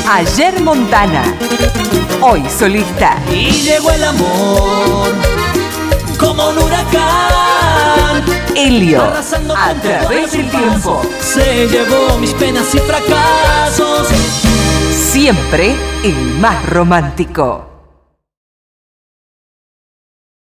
Ayer Montana, hoy solista. Y llegó el amor como un huracán, Elio, arrasando a con través todo del su tiempo. paso. Se llevó mis penas y fracasos. Siempre el más romántico.